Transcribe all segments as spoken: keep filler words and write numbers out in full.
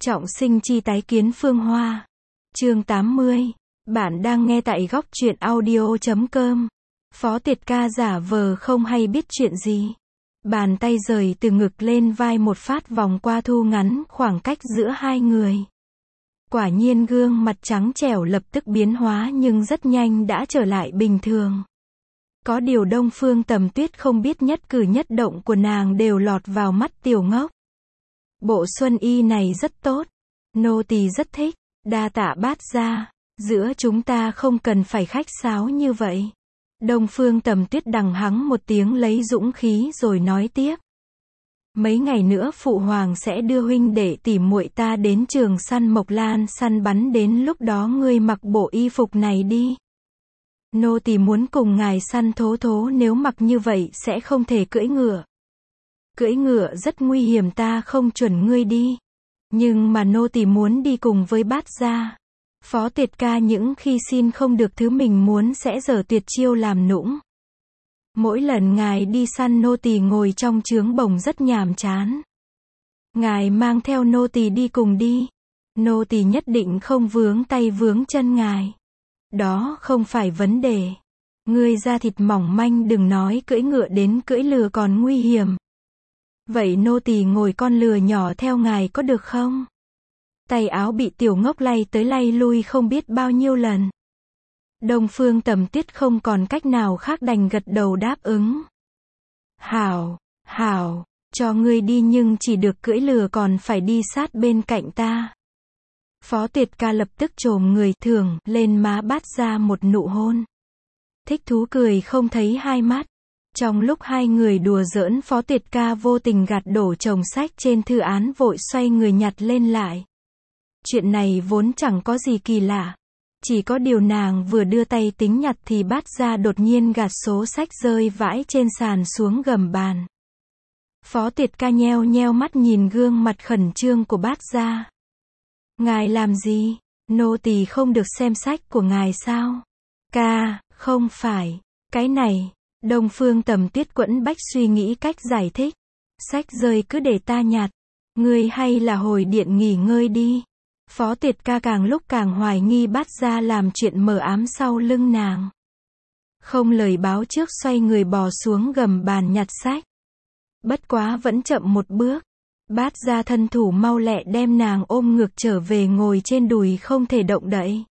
Trọng sinh chi tái kiến Phương Hoa. Chương tám mươi. Bạn đang nghe tại góc truyện audio chấm com. Phó Tiệt ca giả vờ không hay biết chuyện gì. Bàn tay rời từ ngực lên vai một phát vòng qua thu ngắn khoảng cách giữa hai người. Quả nhiên gương mặt trắng trẻo lập tức biến hóa nhưng rất nhanh đã trở lại bình thường. Có điều Đông Phương Tầm Tuyết không biết nhất cử nhất động của nàng đều lọt vào mắt Tiểu Ngốc. Bộ xuân y này rất tốt. Nô tỳ rất thích. Đa tạ bát gia. Giữa chúng ta không cần phải khách sáo như vậy. Đông Phương Tầm Tuyết đằng hắng một tiếng lấy dũng khí rồi nói tiếp. Mấy ngày nữa phụ hoàng sẽ đưa huynh đệ tỉ muội ta đến trường săn Mộc Lan săn bắn, đến lúc đó ngươi mặc bộ y phục này đi. Nô tỳ muốn cùng ngài săn thố thố, nếu mặc như vậy sẽ không thể cưỡi ngựa. Cưỡi ngựa rất nguy hiểm, ta không chuẩn ngươi đi. Nhưng mà nô tỳ muốn đi cùng với bát gia. Phó Tiệt ca những khi xin không được thứ mình muốn sẽ giở tuyệt chiêu làm nũng. Mỗi lần ngài đi săn nô tỳ ngồi trong trướng bồng rất nhàm chán. Ngài mang theo nô tỳ đi cùng đi. Nô tỳ nhất định không vướng tay vướng chân ngài. Đó không phải vấn đề. Ngươi da thịt mỏng manh, đừng nói cưỡi ngựa, đến cưỡi lừa còn nguy hiểm. Vậy nô tỳ ngồi con lừa nhỏ theo ngài có được không? Tay áo bị Tiểu Ngốc lay tới lay lui không biết bao nhiêu lần. Đông Phương Tầm Tuyết không còn cách nào khác đành gật đầu đáp ứng. Hảo, hảo, cho ngươi đi nhưng chỉ được cưỡi lừa, còn phải đi sát bên cạnh ta. Phó Tiệt ca lập tức chồm người thường lên má bát ra một nụ hôn. Thích thú cười không thấy hai mắt. Trong lúc hai người đùa giỡn, Phó Tiệt ca vô tình gạt đổ chồng sách trên thư án, vội xoay người nhặt lên lại. Chuyện này vốn chẳng có gì kỳ lạ. Chỉ có điều nàng vừa đưa tay tính nhặt thì bát gia đột nhiên gạt số sách rơi vãi trên sàn xuống gầm bàn. Phó Tiệt ca nheo nheo mắt nhìn gương mặt khẩn trương của bát gia. Ngài làm gì? Nô tỳ không được xem sách của ngài sao? Ca, không phải. Cái này. Đông Phương Tầm Tuyết quẫn bách suy nghĩ cách giải thích. Sách rơi cứ để ta nhặt. Ngươi hay là hồi điện nghỉ ngơi đi. Phó Tiệt ca càng lúc càng hoài nghi bát gia làm chuyện mờ ám sau lưng nàng. Không lời báo trước xoay người bò xuống gầm bàn nhặt sách. Bất quá vẫn chậm một bước. Bát gia thân thủ mau lẹ đem nàng ôm ngược trở về ngồi trên đùi không thể động đậy.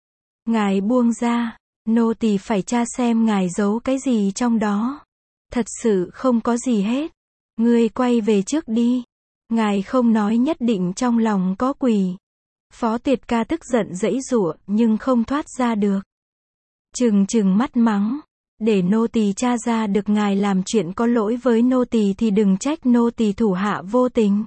Ngài buông ra. Nô tỳ phải tra xem ngài giấu cái gì trong đó. Thật sự không có gì hết. Ngươi quay về trước đi. Ngài không nói nhất định trong lòng có quỷ. Phó Tiệt ca tức giận giãy giụa nhưng không thoát ra được. Trừng trừng mắt mắng. Để nô tỳ tra ra được ngài làm chuyện có lỗi với nô tỳ thì đừng trách nô tỳ thủ hạ vô tình.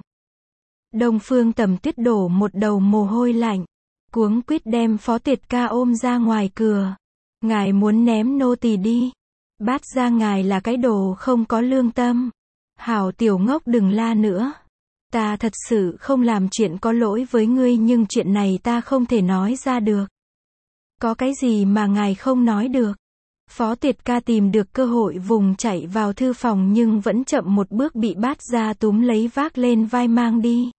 Đông Phương Tầm Tuyết đổ một đầu mồ hôi lạnh. Cuống quýt đem Phó Tiệt ca ôm ra ngoài cửa. Ngài muốn ném nô tỳ đi. Bát gia ngài là cái đồ không có lương tâm. Hảo Tiểu Ngốc đừng la nữa. Ta thật sự không làm chuyện có lỗi với ngươi, nhưng chuyện này ta không thể nói ra được. Có cái gì mà ngài không nói được? Phó Tiệt ca tìm được cơ hội vùng chạy vào thư phòng nhưng vẫn chậm một bước bị bát gia túm lấy vác lên vai mang đi.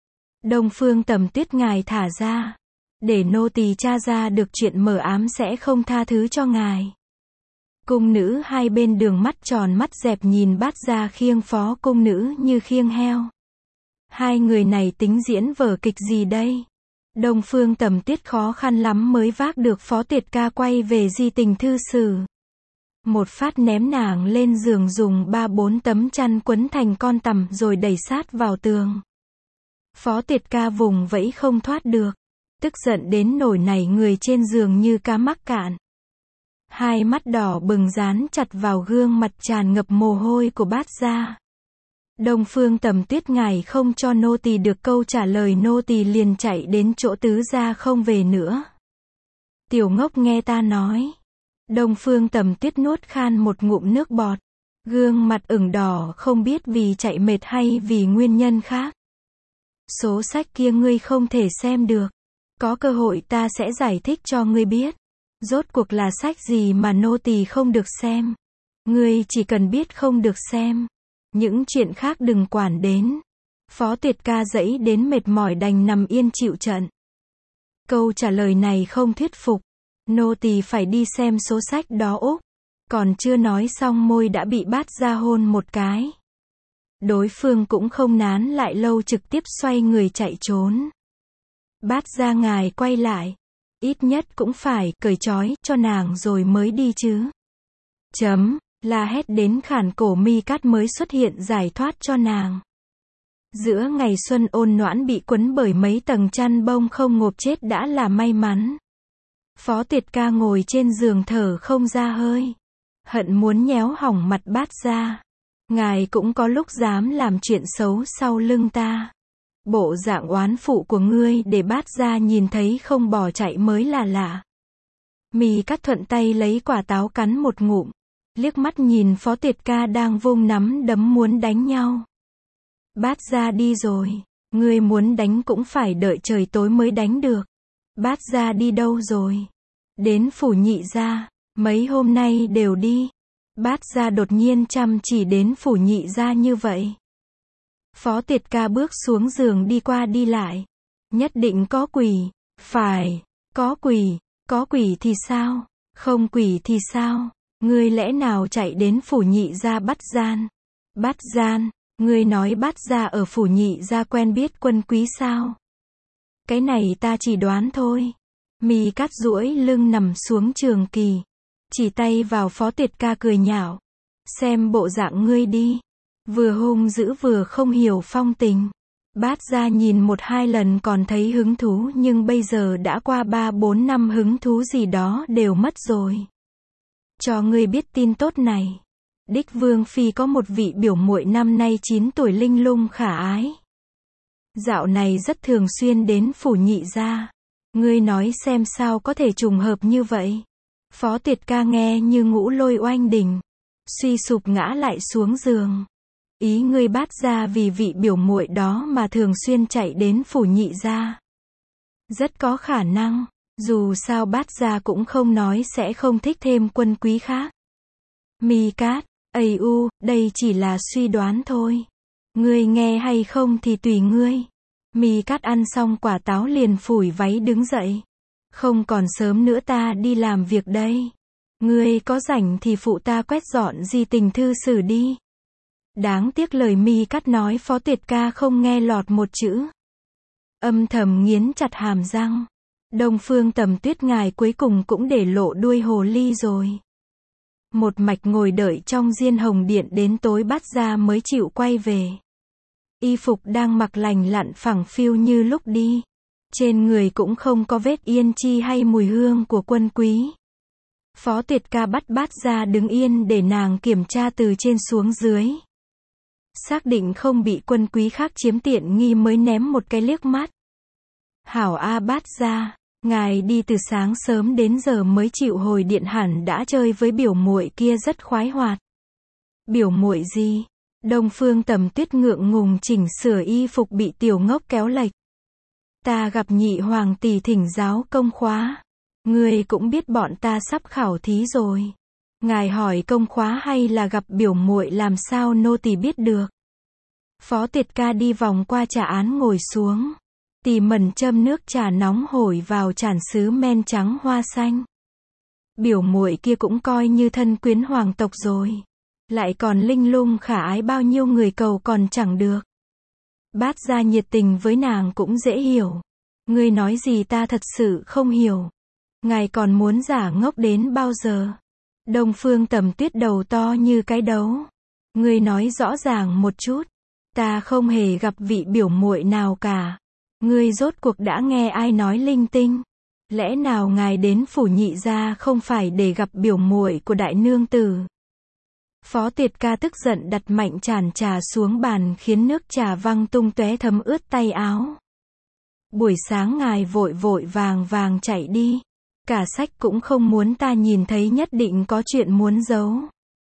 Đông Phương Tầm Tuyết ngài thả ra. Để nô tỳ tra ra được chuyện mờ ám sẽ không tha thứ cho ngài. Cung nữ hai bên đường mắt tròn mắt dẹp nhìn bát gia khiêng phó cung nữ như khiêng heo. Hai người này tính diễn vở kịch gì đây? Đông Phương Tầm Tuyết khó khăn lắm mới vác được Phó Tiệt ca quay về di tình thư sử. Một phát ném nàng lên giường, dùng ba bốn tấm chăn quấn thành con tằm rồi đẩy sát vào tường. Phó Tiệt ca vùng vẫy không thoát được. Tức giận đến nổi nảy người trên giường như cá mắc cạn. Hai mắt đỏ bừng dán chặt vào gương mặt tràn ngập mồ hôi của bát gia. Đông Phương Tầm Tuyết ngài không cho nô tỳ được câu trả lời, nô tỳ liền chạy đến chỗ tứ gia không về nữa. Tiểu Ngốc nghe ta nói. Đông Phương Tầm Tuyết nuốt khan một ngụm nước bọt. Gương mặt ửng đỏ không biết vì chạy mệt hay vì nguyên nhân khác. Số sách kia ngươi không thể xem được. Có cơ hội ta sẽ giải thích cho ngươi biết. Rốt cuộc là sách gì mà nô tỳ không được xem. Ngươi chỉ cần biết không được xem. Những chuyện khác đừng quản đến. Phó Tuyệt Ca dẫy đến mệt mỏi đành nằm yên chịu trận. Câu trả lời này không thuyết phục. Nô tỳ phải đi xem số sách đó Úc. Còn chưa nói xong môi đã bị Bát Gia hôn một cái. Đối phương cũng không nán lại lâu trực tiếp xoay người chạy trốn. Bát Gia ngài quay lại. Ít nhất cũng phải cởi trói cho nàng rồi mới đi chứ. Chấm, la hét đến khản cổ Mi Cát mới xuất hiện giải thoát cho nàng. Giữa ngày xuân ôn noãn bị quấn bởi mấy tầng chăn bông không ngộp chết đã là may mắn. Phó Tuyệt Ca ngồi trên giường thở không ra hơi. Hận muốn nhéo hỏng mặt Bát Gia. Ngài cũng có lúc dám làm chuyện xấu sau lưng ta. Bộ dạng oán phụ của ngươi để Bát Gia nhìn thấy không bỏ chạy mới là lạ. Mi Cát thuận tay lấy quả táo cắn một ngụm. Liếc mắt nhìn Phó Tuyệt Ca đang vung nắm đấm muốn đánh nhau. Bát Gia đi rồi. Ngươi muốn đánh cũng phải đợi trời tối mới đánh được. Bát Gia đi đâu rồi? Đến phủ Nhị gia. Mấy hôm nay đều đi. Bát Gia đột nhiên chăm chỉ đến phủ Nhị gia như vậy. Phó Tuyệt Ca bước xuống giường đi qua đi lại. Nhất định có quỷ. Phải. Có quỷ. Có quỷ thì sao? Không quỷ thì sao? Ngươi lẽ nào chạy đến phủ Nhị gia bắt gian? Bắt gian? Ngươi nói Bát Gia ở phủ Nhị gia quen biết Quân Quý sao? Cái này ta chỉ đoán thôi. Mi Cát duỗi lưng nằm xuống trường kỳ. Chỉ tay vào Phó Tuyệt Ca cười nhạo. Xem bộ dạng ngươi đi. Vừa hung dữ vừa không hiểu phong tình. Bát Gia nhìn một hai lần còn thấy hứng thú nhưng bây giờ đã qua ba bốn năm hứng thú gì đó đều mất rồi. Cho ngươi biết tin tốt này. Đích Vương Phi có một vị biểu muội năm nay chín tuổi linh lung khả ái. Dạo này rất thường xuyên đến phủ Nhị gia. Ngươi nói xem sao có thể trùng hợp như vậy. Phó Tuyệt Ca nghe như ngũ lôi oanh đỉnh. Suy sụp ngã lại xuống giường. Ý ngươi Bát Gia vì vị biểu muội đó mà thường xuyên chạy đến phủ Nhị gia. Rất có khả năng. Dù sao Bát Gia cũng không nói sẽ không thích thêm Quân Quý khác. Mi Cát, ây u, đây chỉ là suy đoán thôi. Ngươi nghe hay không thì tùy ngươi. Mi Cát ăn xong quả táo liền phủi váy đứng dậy. Không còn sớm nữa ta đi làm việc đây. Ngươi có rảnh thì phụ ta quét dọn di tình thư sử đi. Đáng tiếc lời Mi Cát nói Phó Tuyệt Ca không nghe lọt một chữ. Âm thầm nghiến chặt hàm răng. Đông Phương Tầm Tuyết ngài cuối cùng cũng để lộ đuôi hồ ly rồi. Một mạch ngồi đợi trong Diên Hồng Điện đến tối Bát Gia mới chịu quay về. Y phục đang mặc lành lặn phẳng phiu như lúc đi. Trên người cũng không có vết yên chi hay mùi hương của Quân Quý. Phó Tuyệt Ca bắt Bát Gia đứng yên để nàng kiểm tra từ trên xuống dưới. Xác định không bị Quân Quý khác chiếm tiện nghi mới ném một cái liếc mắt. Hảo a Bát Gia, ngài đi từ sáng sớm đến giờ mới chịu hồi điện hẳn đã chơi với biểu muội kia rất khoái hoạt. Biểu muội gì? Đông Phương Tầm Tuyết ngượng ngùng chỉnh sửa y phục bị tiểu ngốc kéo lệch. Ta gặp nhị hoàng tỷ thỉnh giáo công khóa. Ngươi cũng biết bọn ta sắp khảo thí rồi. Ngài hỏi công khóa hay là gặp biểu muội làm sao nô tỳ biết được. Phó Tuyệt Ca đi vòng qua trà án ngồi xuống. Tỉ mẩn châm nước trà nóng hổi vào chản sứ men trắng hoa xanh. Biểu muội kia cũng coi như thân quyến hoàng tộc rồi. Lại còn linh lung khả ái bao nhiêu người cầu còn chẳng được. Bát Gia nhiệt tình với nàng cũng dễ hiểu. Ngươi nói gì ta thật sự không hiểu. Ngài còn muốn giả ngốc đến bao giờ? Đông Phương Tầm Tuyết đầu to như cái đấu. Ngươi nói rõ ràng một chút. Ta không hề gặp vị biểu muội nào cả. Ngươi rốt cuộc đã nghe ai nói linh tinh? Lẽ nào ngài đến phủ Nhị gia không phải để gặp biểu muội của đại nương tử? Phó Tuyệt Ca tức giận đặt mạnh chản trà xuống bàn khiến nước trà văng tung tóe thấm ướt tay áo. Buổi sáng ngài vội vội vàng vàng chạy đi. Cả sách cũng không muốn ta nhìn thấy nhất định có chuyện muốn giấu.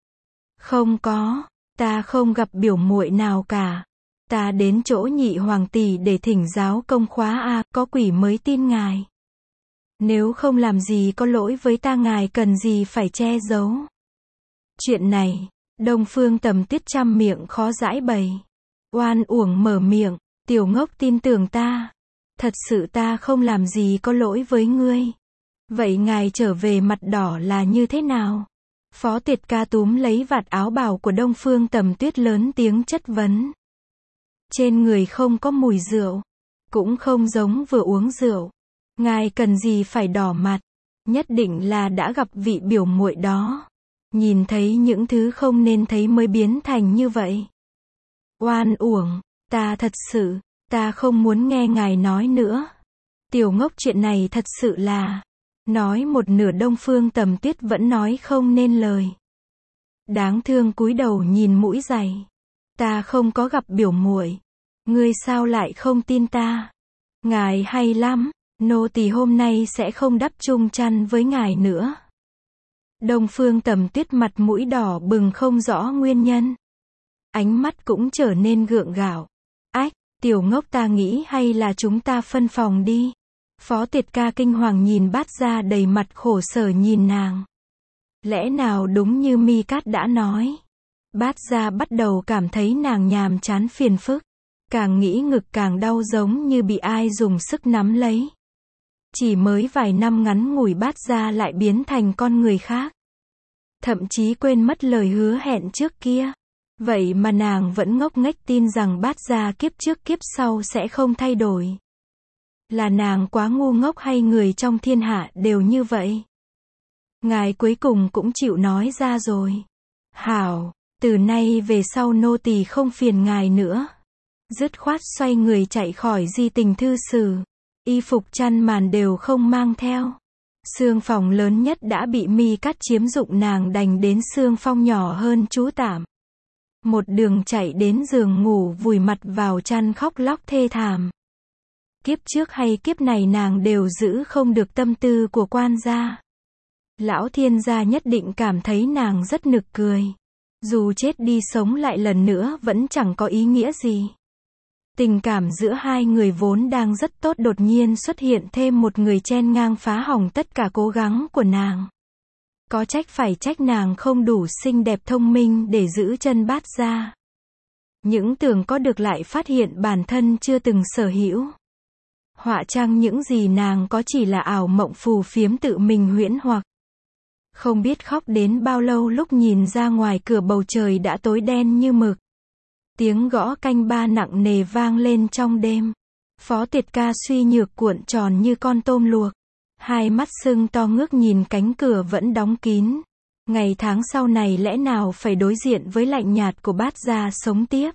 Không có, ta không gặp biểu muội nào cả. Ta đến chỗ nhị hoàng tỷ để thỉnh giáo công khóa a, có quỷ mới tin ngài. Nếu không làm gì có lỗi với ta ngài cần gì phải che giấu. Chuyện này, Đông Phương Tầm Tuyết trăm miệng khó giãi bày. Oan uổng mở miệng, tiểu ngốc tin tưởng ta. Thật sự ta không làm gì có lỗi với ngươi. Vậy ngài trở về mặt đỏ là như thế nào? Phó Tiệt Ca túm lấy vạt áo bào của Đông Phương Tầm Tuyết lớn tiếng chất vấn. Trên người không có mùi rượu, cũng không giống vừa uống rượu. Ngài cần gì phải đỏ mặt, nhất định là đã gặp vị biểu muội đó. Nhìn thấy những thứ không nên thấy mới biến thành như vậy. Oan uổng, ta thật sự, ta không muốn nghe ngài nói nữa. Tiểu ngốc chuyện này thật sự là... Nói một nửa Đông Phương Tầm Tuyết vẫn nói không nên lời. Đáng thương cúi đầu nhìn mũi giày. Ta không có gặp biểu muội. Ngươi sao lại không tin ta? Ngài hay lắm, nô tỳ hôm nay sẽ không đắp chung chăn với ngài nữa. Đông Phương Tầm Tuyết mặt mũi đỏ bừng không rõ nguyên nhân. Ánh mắt cũng trở nên gượng gạo. Ách, tiểu ngốc ta nghĩ hay là chúng ta phân phòng đi. Phó Tiệt Ca kinh hoàng nhìn Bát Gia đầy mặt khổ sở nhìn nàng. Lẽ nào đúng như Mi Cát đã nói. Bát Gia bắt đầu cảm thấy nàng nhàm chán phiền phức. Càng nghĩ ngực càng đau giống như bị ai dùng sức nắm lấy. Chỉ mới vài năm ngắn ngủi Bát Gia lại biến thành con người khác. Thậm chí quên mất lời hứa hẹn trước kia. Vậy mà nàng vẫn ngốc nghếch tin rằng Bát Gia kiếp trước kiếp sau sẽ không thay đổi. Là nàng quá ngu ngốc hay người trong thiên hạ đều như vậy? Ngài cuối cùng cũng chịu nói ra rồi. Hảo, từ nay về sau nô tỳ không phiền ngài nữa. Dứt khoát xoay người chạy khỏi Di Tình Thư Sử. Y phục chăn màn đều không mang theo. Xương phòng lớn nhất đã bị Mi Cát chiếm dụng, nàng đành đến xương phong nhỏ hơn trú tạm. Một đường chạy đến giường ngủ vùi mặt vào chăn khóc lóc thê thảm. Kiếp trước hay kiếp này nàng đều giữ không được tâm tư của quan gia. Lão thiên gia nhất định cảm thấy nàng rất nực cười. Dù chết đi sống lại lần nữa vẫn chẳng có ý nghĩa gì. Tình cảm giữa hai người vốn đang rất tốt đột nhiên xuất hiện thêm một người chen ngang phá hỏng tất cả cố gắng của nàng. Có trách phải trách nàng không đủ xinh đẹp thông minh để giữ chân Bát Gia. Những tưởng có được lại phát hiện bản thân chưa từng sở hữu. Họa trang những gì nàng có chỉ là ảo mộng phù phiếm tự mình huyễn hoặc. Không biết khóc đến bao lâu lúc nhìn ra ngoài cửa bầu trời đã tối đen như mực. Tiếng gõ canh ba nặng nề vang lên trong đêm. Phó Tiệt Ca suy nhược cuộn tròn như con tôm luộc. Hai mắt sưng to ngước nhìn cánh cửa vẫn đóng kín. Ngày tháng sau này lẽ nào phải đối diện với lạnh nhạt của Bát Gia sống tiếp.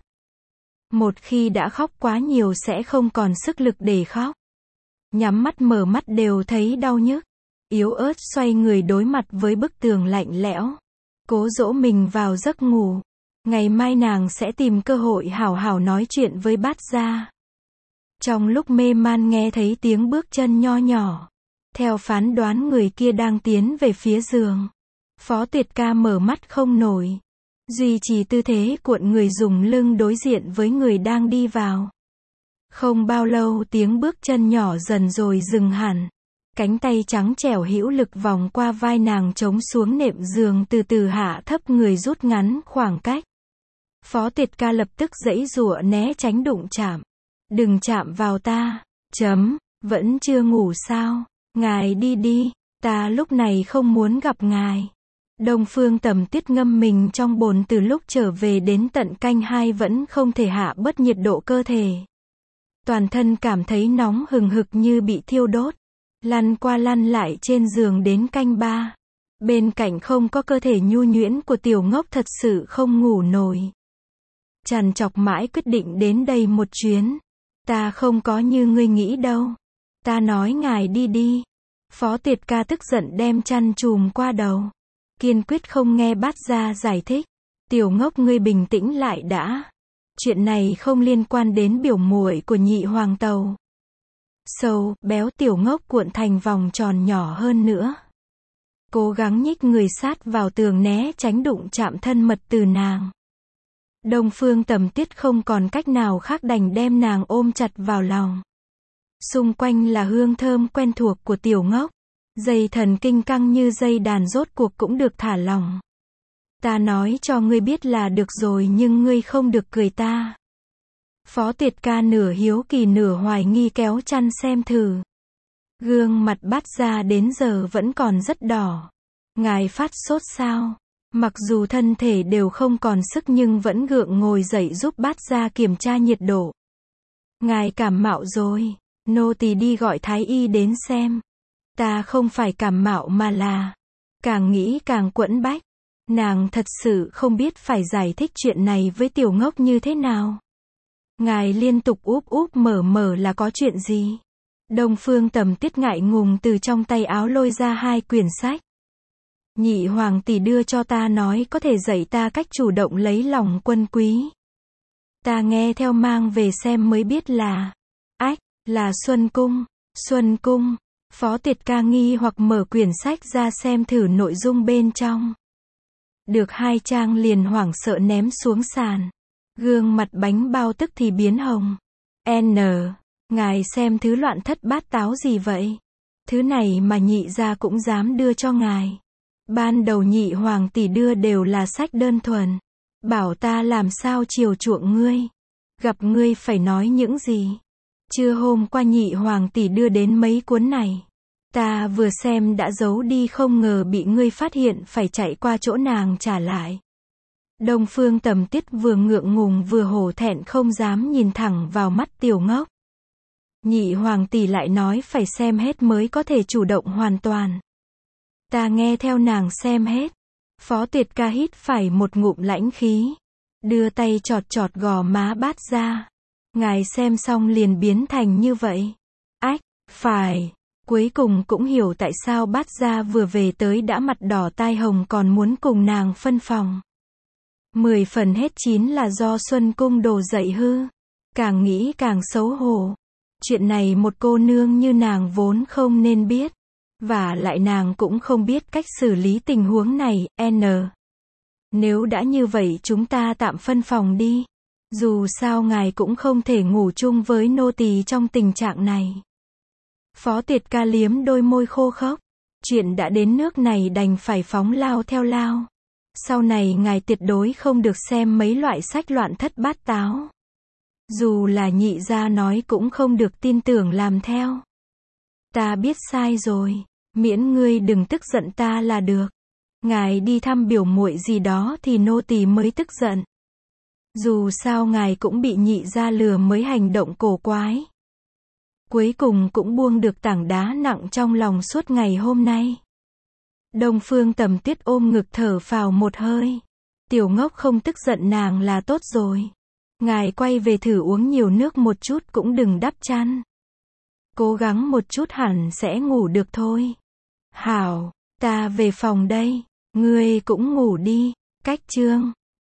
Một khi đã khóc quá nhiều sẽ không còn sức lực để khóc. Nhắm mắt mở mắt đều thấy đau nhức. Yếu ớt xoay người đối mặt với bức tường lạnh lẽo. Cố dỗ mình vào giấc ngủ. Ngày mai nàng sẽ tìm cơ hội hảo hảo nói chuyện với Bát Gia. Trong lúc mê man nghe thấy tiếng bước chân nho nhỏ. Theo phán đoán người kia đang tiến về phía giường. Phó Tiệt Ca mở mắt không nổi. Duy trì tư thế cuộn người dùng lưng đối diện với người đang đi vào. Không bao lâu tiếng bước chân nhỏ dần rồi dừng hẳn. Cánh tay trắng trẻo hữu lực vòng qua vai nàng chống xuống nệm giường từ từ hạ thấp người rút ngắn khoảng cách. Phó Tiệt Ca lập tức giãy giụa né tránh đụng chạm. Đừng chạm vào ta. Chấm, vẫn chưa ngủ sao? Ngài đi đi, ta lúc này không muốn gặp ngài. Đông Phương Tầm Tuyết ngâm mình trong bồn từ lúc trở về đến tận canh hai vẫn không thể hạ bớt nhiệt độ cơ thể. Toàn thân cảm thấy nóng hừng hực như bị thiêu đốt. Lăn qua lăn lại trên giường đến canh ba. Bên cạnh không có cơ thể nhu nhuyễn của tiểu ngốc thật sự không ngủ nổi. Trằn trọc mãi quyết định đến đây một chuyến. Ta không có như ngươi nghĩ đâu. Ta nói ngài đi đi. Phó Tiệt Ca tức giận đem chăn trùm qua đầu. Kiên quyết không nghe Bát Gia giải thích. Tiểu ngốc ngươi bình tĩnh lại đã. Chuyện này không liên quan đến biểu muội của nhị hoàng tàu. Sâu, béo tiểu ngốc cuộn thành vòng tròn nhỏ hơn nữa. Cố gắng nhích người sát vào tường né tránh đụng chạm thân mật từ nàng. Đông Phương Tầm Tuyết không còn cách nào khác đành đem nàng ôm chặt vào lòng. Xung quanh là hương thơm quen thuộc của tiểu ngốc. Dây thần kinh căng như dây đàn rốt cuộc cũng được thả lỏng. Ta nói cho ngươi biết là được rồi nhưng ngươi không được cười ta. Phó Tuyệt ca nửa hiếu kỳ nửa hoài nghi kéo chăn xem thử. Gương mặt Bát Gia đến giờ vẫn còn rất đỏ. Ngài phát sốt sao? Mặc dù thân thể đều không còn sức nhưng vẫn gượng ngồi dậy giúp Bát Gia kiểm tra nhiệt độ. Ngài cảm mạo rồi. Nô tỳ đi gọi thái y đến xem. Ta không phải cảm mạo mà là... Càng nghĩ càng quẫn bách. Nàng thật sự không biết phải giải thích chuyện này với tiểu ngốc như thế nào. Ngài liên tục úp úp mở mở là có chuyện gì? Đông Phương Tầm Tuyết ngại ngùng từ trong tay áo lôi ra hai quyển sách. Nhị hoàng tỷ đưa cho ta nói có thể dạy ta cách chủ động lấy lòng quân quý. Ta nghe theo mang về xem mới biết là... Ách, là Xuân Cung. Xuân Cung. Phó Tuyệt ca nghi hoặc mở quyển sách ra xem thử nội dung bên trong. Được hai trang liền hoảng sợ ném xuống sàn. Gương mặt bánh bao tức thì biến hồng. N. Ngài xem thứ loạn thất bát táo gì vậy? Thứ này mà nhị gia cũng dám đưa cho ngài. Ban đầu nhị hoàng tỷ đưa đều là sách đơn thuần. Bảo ta làm sao chiều chuộng ngươi. Gặp ngươi phải nói những gì? Trưa hôm qua nhị hoàng tỷ đưa đến mấy cuốn này. Ta vừa xem đã giấu đi không ngờ bị ngươi phát hiện phải chạy qua chỗ nàng trả lại. Đông Phương Tầm Tuyết vừa ngượng ngùng vừa hổ thẹn không dám nhìn thẳng vào mắt tiểu ngốc. Nhị hoàng tỷ lại nói phải xem hết mới có thể chủ động hoàn toàn. Ta nghe theo nàng xem hết. Phó Tuyệt ca hít phải một ngụm lãnh khí. Đưa tay chọt chọt gò má Bát Gia. Ngài xem xong liền biến thành như vậy. Ách, phải. Cuối cùng cũng hiểu tại sao Bát Gia vừa về tới đã mặt đỏ tai hồng còn muốn cùng nàng phân phòng. Mười phần hết chín là do Xuân Cung đồ dậy hư. Càng nghĩ càng xấu hổ. Chuyện này một cô nương như nàng vốn không nên biết. Và lại nàng cũng không biết cách xử lý tình huống này, N. Nếu đã như vậy chúng ta tạm phân phòng đi. Dù sao ngài cũng không thể ngủ chung với nô tỳ trong tình trạng này. Phó Tuyệt ca liếm đôi môi khô khốc. Chuyện đã đến nước này đành phải phóng lao theo lao. Sau này ngài tuyệt đối không được xem mấy loại sách loạn thất bát táo. Dù là nhị gia nói cũng không được tin tưởng làm theo. Ta biết sai rồi. Miễn ngươi đừng tức giận ta là được. Ngài đi thăm biểu muội gì đó thì nô tỳ mới tức giận. Dù sao ngài cũng bị nhị gia lừa mới hành động cổ quái. Cuối cùng cũng buông được tảng đá nặng trong lòng suốt ngày hôm nay. Đông Phương Tầm Tuyết ôm ngực thở phào một hơi. Tiểu ngốc không tức giận nàng là tốt rồi. Ngài quay về thử uống nhiều nước một chút cũng đừng đắp chăn. Cố gắng một chút hẳn sẽ ngủ được thôi. Hảo, ta về phòng đây. Ngươi cũng ngủ đi. Cách chương